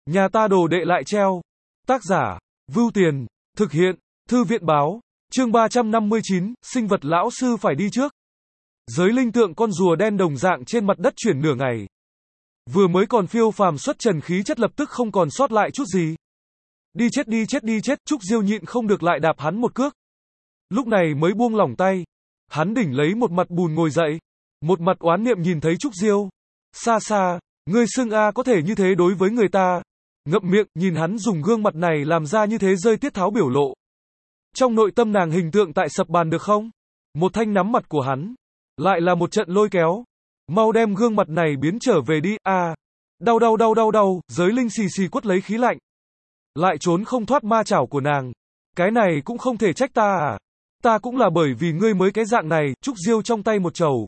Nhà ta đồ đệ lại treo. Tác giả, Vưu Tiền, thực hiện, Thư viện báo, chương 359, sinh vật lão sư phải đi trước. Giới linh tượng con rùa đen đồng dạng trên mặt đất chuyển nửa ngày. Vừa mới còn phiêu phàm xuất trần khí chất lập tức không còn sót lại chút gì. Đi chết đi chết đi chết, Trúc Diêu nhịn không được lại đạp hắn một cước. Lúc này mới buông lỏng tay. Hắn đỉnh lấy một mặt bùn ngồi dậy. Một mặt oán niệm nhìn thấy Trúc Diêu. Xa xa, ngươi xưng a có thể như thế đối với người ta. Ngậm miệng, nhìn hắn dùng gương mặt này làm ra như thế rơi tiết tháo biểu lộ. Trong nội tâm nàng hình tượng tại sập bàn được không? Một thanh nắm mặt của hắn. Lại là một trận lôi kéo. Mau đem gương mặt này biến trở về đi, Đau đau đau đau đau, giới linh xì xì quất lấy khí lạnh. Lại trốn không thoát ma chảo của nàng. Cái này cũng không thể trách ta à. Ta cũng là bởi vì ngươi mới cái dạng này, Trúc Diêu trong tay một chầu.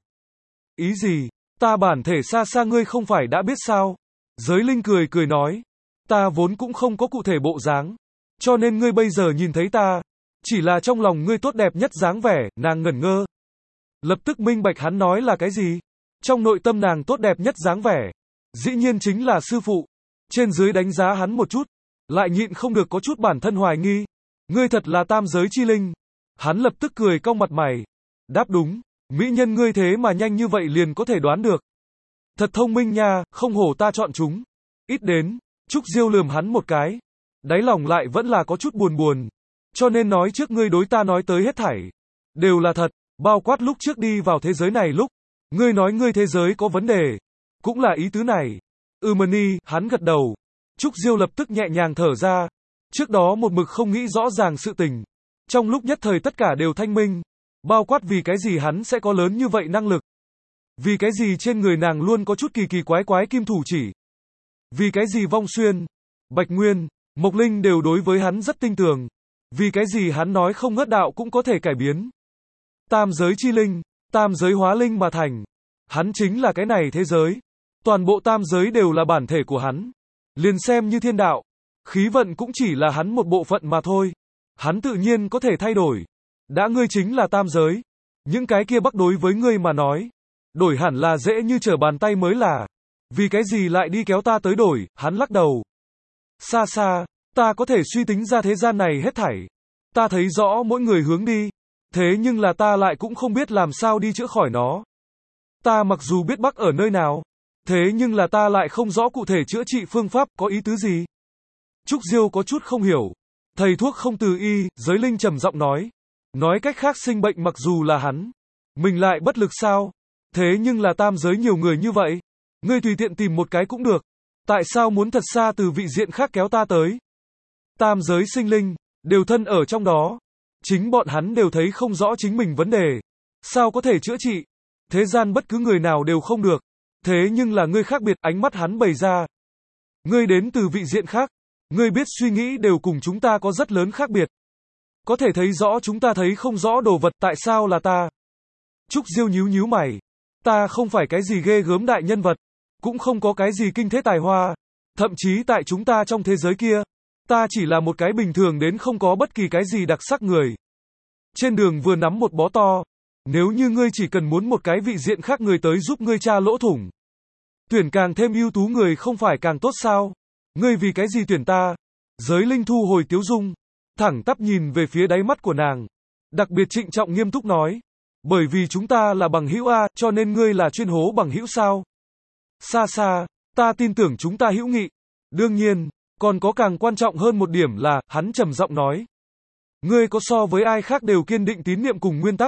Ý gì? Ta bản thể xa xa ngươi không phải đã biết sao? Giới linh cười cười nói. Ta vốn cũng không có cụ thể bộ dáng. Cho nên ngươi bây giờ nhìn thấy ta. Chỉ là trong lòng ngươi tốt đẹp nhất dáng vẻ, nàng ngẩn ngơ. Lập tức minh bạch hắn nói là cái gì? Trong nội tâm nàng tốt đẹp nhất dáng vẻ. Dĩ nhiên chính là sư phụ. Trên dưới đánh giá hắn một chút. Lại nhịn không được có chút bản thân hoài nghi. Ngươi thật là tam giới chi linh. Hắn lập tức cười cong mặt mày. Đáp đúng. Mỹ nhân ngươi thế mà nhanh như vậy liền có thể đoán được. Thật thông minh nha, không hổ ta chọn chúng. Ít đến. Trúc Diêu lườm hắn một cái. Đáy lòng lại vẫn là có chút buồn buồn. Cho nên nói trước ngươi đối ta nói tới hết thảy. Đều là thật. Bao quát lúc trước đi vào thế giới này lúc. Ngươi nói ngươi thế giới có vấn đề. Cũng là ý tứ này. Mani, hắn gật đầu. Trúc Diêu lập tức nhẹ nhàng thở ra. Trước đó một mực không nghĩ rõ ràng sự tình. Trong lúc nhất thời tất cả đều thanh minh. Bao quát vì cái gì hắn sẽ có lớn như vậy năng lực. Vì cái gì trên người nàng luôn có chút kỳ kỳ quái quái kim thủ chỉ. Vì cái gì Vong Xuyên, Bạch Nguyên, Mộc Linh đều đối với hắn rất tin tưởng. Vì cái gì hắn nói không ngất đạo cũng có thể cải biến. Tam giới chi linh, tam giới hóa linh mà thành. Hắn chính là cái này thế giới. Toàn bộ tam giới đều là bản thể của hắn. Liền xem như thiên đạo. Khí vận cũng chỉ là hắn một bộ phận mà thôi. Hắn tự nhiên có thể thay đổi. Đã ngươi chính là tam giới. Những cái kia bắc đối với ngươi mà nói. Đổi hẳn là dễ như trở bàn tay mới là. Vì cái gì lại đi kéo ta tới đổi, hắn lắc đầu. Xa xa, ta có thể suy tính ra thế gian này hết thảy. Ta thấy rõ mỗi người hướng đi. Thế nhưng là ta lại cũng không biết làm sao đi chữa khỏi nó. Ta mặc dù biết bắc ở nơi nào. Thế nhưng là ta lại không rõ cụ thể chữa trị phương pháp có ý tứ gì. Trúc Diêu có chút không hiểu. Thầy thuốc không từ y, giới linh trầm giọng nói. Nói cách khác sinh bệnh mặc dù là hắn. Mình lại bất lực sao? Thế nhưng là tam giới nhiều người như vậy. Ngươi tùy tiện tìm một cái cũng được. Tại sao muốn thật xa từ vị diện khác kéo ta tới? Tam giới sinh linh, đều thân ở trong đó. Chính bọn hắn đều thấy không rõ chính mình vấn đề. Sao có thể chữa trị? Thế gian bất cứ người nào đều không được. Thế nhưng là ngươi khác biệt, ánh mắt hắn bày ra. Ngươi đến từ vị diện khác. Ngươi biết suy nghĩ đều cùng chúng ta có rất lớn khác biệt. Có thể thấy rõ chúng ta thấy không rõ đồ vật, tại sao là ta? Trúc Diêu nhíu nhíu mày. Ta không phải cái gì ghê gớm đại nhân vật. Cũng không có cái gì kinh thế tài hoa. Thậm chí tại chúng ta trong thế giới kia. Ta chỉ là một cái bình thường đến không có bất kỳ cái gì đặc sắc người. Trên đường vừa nắm một bó to. Nếu như ngươi chỉ cần muốn một cái vị diện khác người tới giúp ngươi tra lỗ thủng. Tuyển càng thêm ưu tú người không phải càng tốt sao? Ngươi vì cái gì tuyển ta? Giới linh thu hồi tiếu dung. Thẳng tắp nhìn về phía đáy mắt của nàng. Đặc biệt trịnh trọng nghiêm túc nói. Bởi vì chúng ta là bằng hữu a, cho nên ngươi là chuyên hố bằng hữu sao? Xa xa, ta tin tưởng chúng ta hữu nghị. Đương nhiên, còn có càng quan trọng hơn một điểm là, hắn trầm giọng nói. Ngươi có so với ai khác đều kiên định tín niệm cùng nguyên tắc.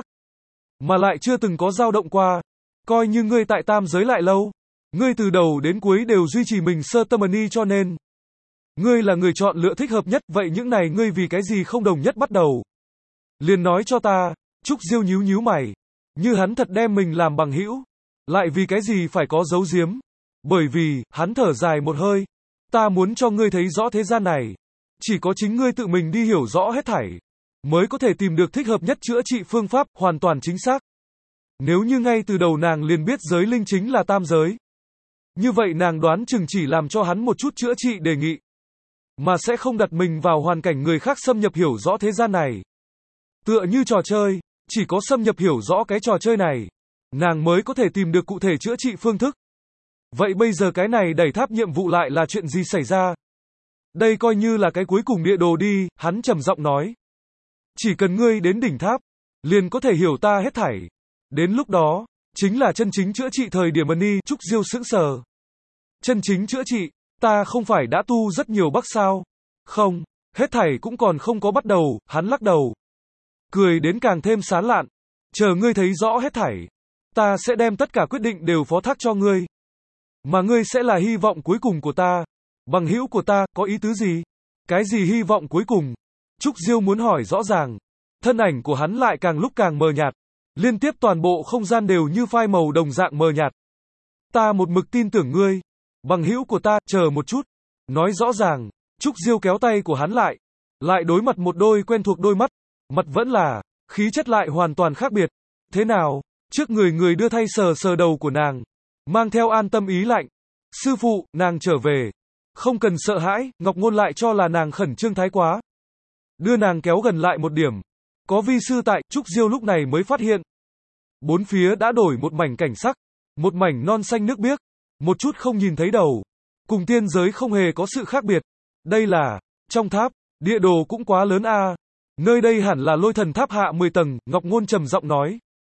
Mà lại chưa từng có dao động qua. Coi như ngươi tại tam giới lại lâu. Ngươi từ đầu đến cuối đều duy trì mình sơ tâm ni cho nên. Ngươi là người chọn lựa thích hợp nhất, vậy những này ngươi vì cái gì không đồng nhất bắt đầu? Liền nói cho ta, Trúc Diêu nhíu nhíu mày. Như hắn thật đem mình làm bằng hữu. Lại vì cái gì phải có giấu giếm? Bởi vì, hắn thở dài một hơi. Ta muốn cho ngươi thấy rõ thế gian này. Chỉ có chính ngươi tự mình đi hiểu rõ hết thảy. Mới có thể tìm được thích hợp nhất chữa trị phương pháp, hoàn toàn chính xác. Nếu như ngay từ đầu nàng liền biết giới linh chính là tam giới. Như vậy nàng đoán chừng chỉ làm cho hắn một chút chữa trị đề nghị. Mà sẽ không đặt mình vào hoàn cảnh người khác xâm nhập hiểu rõ thế gian này. Tựa như trò chơi, chỉ có xâm nhập hiểu rõ cái trò chơi này. Nàng mới có thể tìm được cụ thể chữa trị phương thức. Vậy bây giờ cái này đẩy tháp nhiệm vụ lại là chuyện gì xảy ra? Đây coi như là cái cuối cùng địa đồ đi, hắn trầm giọng nói. Chỉ cần ngươi đến đỉnh tháp, liền có thể hiểu ta hết thảy. Đến lúc đó, chính là chân chính chữa trị thời điểm Ni. Trúc Diêu sững sờ. Chân chính chữa trị, ta không phải đã tu rất nhiều bắc sao? Không, hết thảy cũng còn không có bắt đầu, hắn lắc đầu. Cười đến càng thêm sán lạn. Chờ ngươi thấy rõ hết thảy, ta sẽ đem tất cả quyết định đều phó thác cho ngươi. Mà ngươi sẽ là hy vọng cuối cùng của ta. Bằng hữu của ta, có ý tứ gì? Cái gì hy vọng cuối cùng? Trúc Diêu muốn hỏi rõ ràng. Thân ảnh của hắn lại càng lúc càng mờ nhạt. Liên tiếp toàn bộ không gian đều như phai màu đồng dạng mờ nhạt. Ta một mực tin tưởng ngươi. Bằng hữu của ta, chờ một chút. Nói rõ ràng. Trúc Diêu kéo tay của hắn lại. Lại đối mặt một đôi quen thuộc đôi mắt. Mặt vẫn là, khí chất lại hoàn toàn khác biệt. Thế nào? Trước người đưa thay sờ sờ đầu của nàng. Mang theo an tâm ý lạnh. Sư phụ, nàng trở về. Không cần sợ hãi, Ngọc Ngôn lại cho là nàng khẩn trương thái quá. Đưa nàng kéo gần lại một điểm. Có vi sư tại, Trúc Diêu lúc này mới phát hiện. Bốn phía đã đổi một mảnh cảnh sắc. Một mảnh non xanh nước biếc. Một chút không nhìn thấy đầu. Cùng tiên giới không hề có sự khác biệt. Đây là, trong tháp, địa đồ cũng quá lớn a. Nơi đây hẳn là lôi thần tháp hạ 10 tầng, Ngọc Ngôn trầm giọng nói.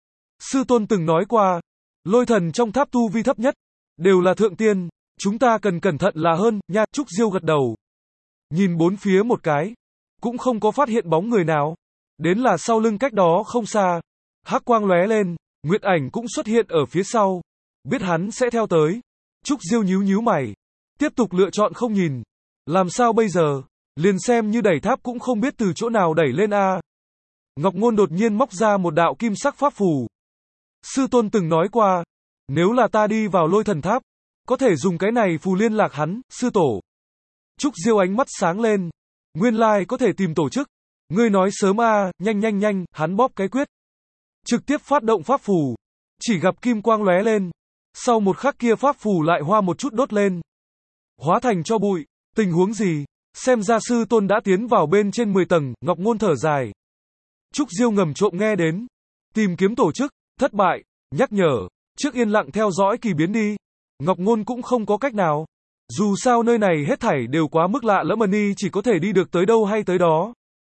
Sư tôn từng nói qua, lôi thần trong tháp tu vi thấp nhất, đều là thượng tiên, chúng ta cần cẩn thận là hơn, nha. Trúc Diêu gật đầu. Nhìn bốn phía một cái, cũng không có phát hiện bóng người nào. Đến là sau lưng cách đó không xa, hắc quang lóe lên, Nguyệt Ảnh cũng xuất hiện ở phía sau. Biết hắn sẽ theo tới. Trúc Diêu nhíu mày, tiếp tục lựa chọn không nhìn. Làm sao bây giờ? Liền xem như đẩy tháp cũng không biết từ chỗ nào đẩy lên a. Ngọc Ngôn đột nhiên móc ra một đạo kim sắc pháp phù. Sư tôn từng nói qua, nếu là ta đi vào lôi thần tháp, có thể dùng cái này phù liên lạc hắn, sư tổ. Trúc Diêu ánh mắt sáng lên. Nguyên lai có thể tìm tổ chức. Ngươi nói sớm a, nhanh, hắn bóp cái quyết. Trực tiếp phát động pháp phù. Chỉ gặp kim quang lóe lên. Sau một khắc kia pháp phù lại hoa một chút đốt lên. Hóa thành cho bụi. Tình huống gì? Xem ra sư tôn đã tiến vào bên trên 10 tầng, Ngọc Ngôn thở dài. Trúc Diêu ngầm trộm nghe đến. Tìm kiếm tổ chức, thất bại, nhắc nhở, trước yên lặng theo dõi kỳ biến đi. Ngọc Ngôn cũng không có cách nào. Dù sao nơi này hết thảy đều quá mức lạ lẫm, Ni chỉ có thể đi được tới đâu hay tới đó.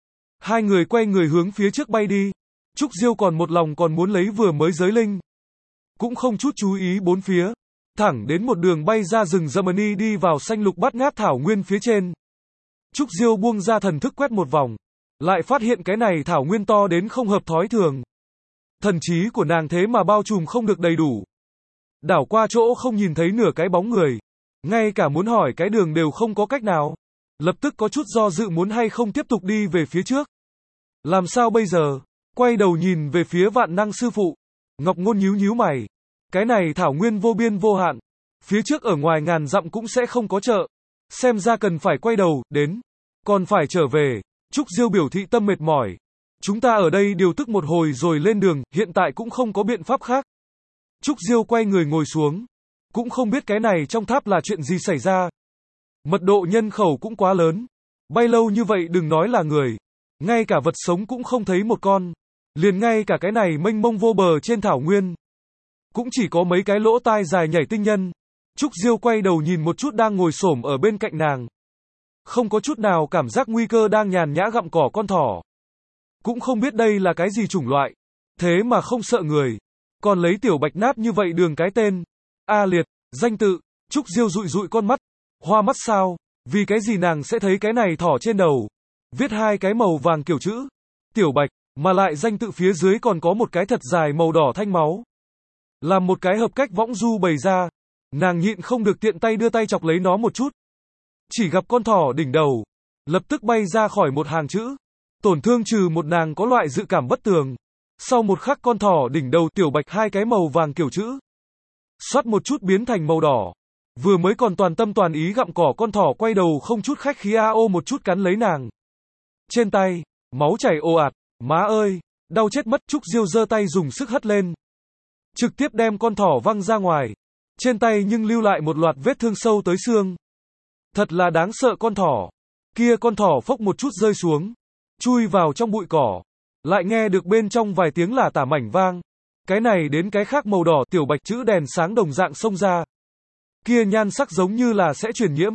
Hai người quay người hướng phía trước bay đi. Trúc Diêu còn một lòng còn muốn lấy vừa mới giới linh. Cũng không chút chú ý bốn phía. Thẳng đến một đường bay ra rừng rậm, Ni đi vào xanh lục bát ngát thảo nguyên phía trên. Trúc Diêu buông ra thần thức quét một vòng. Lại phát hiện cái này thảo nguyên to đến không hợp thói thường. Thần trí của nàng thế mà bao trùm không được đầy đủ. Đảo qua chỗ không nhìn thấy nửa cái bóng người. Ngay cả muốn hỏi cái đường đều không có cách nào. Lập tức có chút do dự muốn hay không tiếp tục đi về phía trước. Làm sao bây giờ? Quay đầu nhìn về phía Vạn Năng sư phụ. Ngọc Ngôn nhíu mày. Cái này thảo nguyên vô biên vô hạn. Phía trước ở ngoài ngàn dặm cũng sẽ không có chợ. Xem ra cần phải quay đầu, đến. Còn phải trở về. Trúc Diêu biểu thị tâm mệt mỏi. Chúng ta ở đây điều tức một hồi rồi lên đường, hiện tại cũng không có biện pháp khác. Trúc Diêu quay người ngồi xuống. Cũng không biết cái này trong tháp là chuyện gì xảy ra. Mật độ nhân khẩu cũng quá lớn. Bay lâu như vậy đừng nói là người. Ngay cả vật sống cũng không thấy một con. Liền ngay cả cái này mênh mông vô bờ trên thảo nguyên. Cũng chỉ có mấy cái lỗ tai dài nhảy tinh nhân. Trúc Diêu quay đầu nhìn một chút đang ngồi xổm ở bên cạnh nàng. Không có chút nào cảm giác nguy cơ đang nhàn nhã gặm cỏ con thỏ. Cũng không biết đây là cái gì chủng loại. Thế mà không sợ người. Còn lấy tiểu bạch náp như vậy đường cái tên. A Liệt, danh tự. Trúc Diêu dụi con mắt. Hoa mắt sao? Vì cái gì nàng sẽ thấy cái này thỏ trên đầu? Viết hai cái màu vàng kiểu chữ. Tiểu bạch, mà lại danh tự phía dưới còn có một cái thật dài màu đỏ thanh máu. Làm một cái hợp cách võng du bày ra. Nàng nhịn không được tiện tay đưa tay chọc lấy nó một chút. Chỉ gặp con thỏ đỉnh đầu. Lập tức bay ra khỏi một hàng chữ. Tổn thương trừ một, nàng có loại dự cảm bất tường. Sau một khắc con thỏ đỉnh đầu tiểu bạch hai cái màu vàng kiểu chữ. Xoát một chút biến thành màu đỏ. Vừa mới còn toàn tâm toàn ý gặm cỏ con thỏ quay đầu không chút khách khí ao một chút cắn lấy nàng. Trên tay, máu chảy ồ ạt. Má ơi, đau chết mất. Trúc Diêu giơ tay dùng sức hất lên. Trực tiếp đem con thỏ văng ra ngoài. Trên tay nhưng lưu lại một loạt vết thương sâu tới xương. Thật là đáng sợ con thỏ. Kia con thỏ phốc một chút rơi xuống. Chui vào trong bụi cỏ. Lại nghe được bên trong vài tiếng lả tả mảnh vang. Cái này đến cái khác màu đỏ tiểu bạch chữ đèn sáng đồng dạng xông ra. Kia nhan sắc giống như là sẽ truyền nhiễm.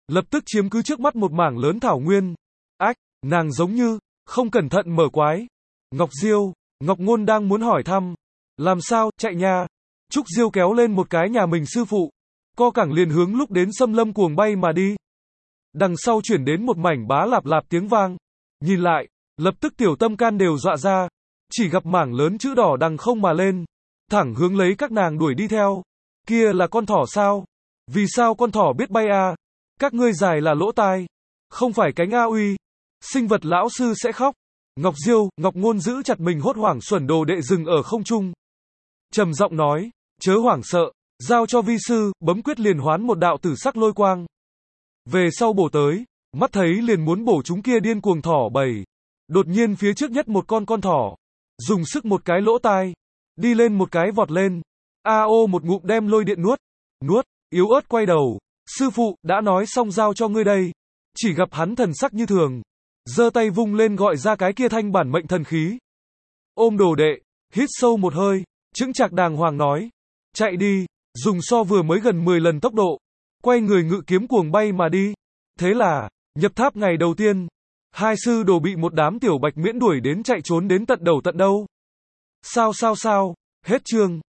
lập tức chiếm cứ trước mắt một mảng lớn thảo nguyên. Ách, nàng giống như, không cẩn thận mở quái. Ngọc Diêu, Ngọc Ngôn đang muốn hỏi thăm. Làm sao, chạy nha. Trúc Diêu kéo lên một cái nhà mình sư phụ. Co cẳng liền hướng lúc đến xâm lâm cuồng bay mà đi. Đằng sau chuyển đến một mảnh bá lạp lạp tiếng vang. Nhìn lại, lập tức tiểu tâm can đều dọa ra. Chỉ gặp mảng lớn chữ đỏ đằng không mà lên. Thẳng hướng lấy các nàng đuổi đi theo. Kia là con thỏ sao? Vì sao con thỏ biết bay à? Các ngươi dài là lỗ tai. Không phải cánh A uy. Sinh vật lão sư sẽ khóc. Ngọc Diêu, Ngọc Ngôn giữ chặt mình hốt hoảng xuẩn đồ đệ dừng ở không trung. Trầm giọng nói, chớ hoảng sợ, giao cho vi sư, bấm quyết liền hoán một đạo tử sắc lôi quang. Về sau bổ tới, mắt thấy liền muốn bổ chúng kia điên cuồng thỏ bầy. Đột nhiên phía trước nhất một con thỏ, dùng sức một cái lỗ tai, đi lên một cái vọt lên. A.O. một ngụm đem lôi điện nuốt, yếu ớt quay đầu. Sư phụ, đã nói xong giao cho ngươi đây. Chỉ gặp hắn thần sắc như thường. Giơ tay vung lên gọi ra cái kia thanh bản mệnh thần khí. Ôm đồ đệ, hít sâu một hơi, chững chạc đàng hoàng nói. Chạy đi, dùng so vừa mới gần 10 lần tốc độ. Quay người ngự kiếm cuồng bay mà đi. Thế là, nhập tháp ngày đầu tiên. Hai sư đồ bị một đám tiểu bạch miễn đuổi đến chạy trốn đến tận đầu tận đâu. Sao, hết chương.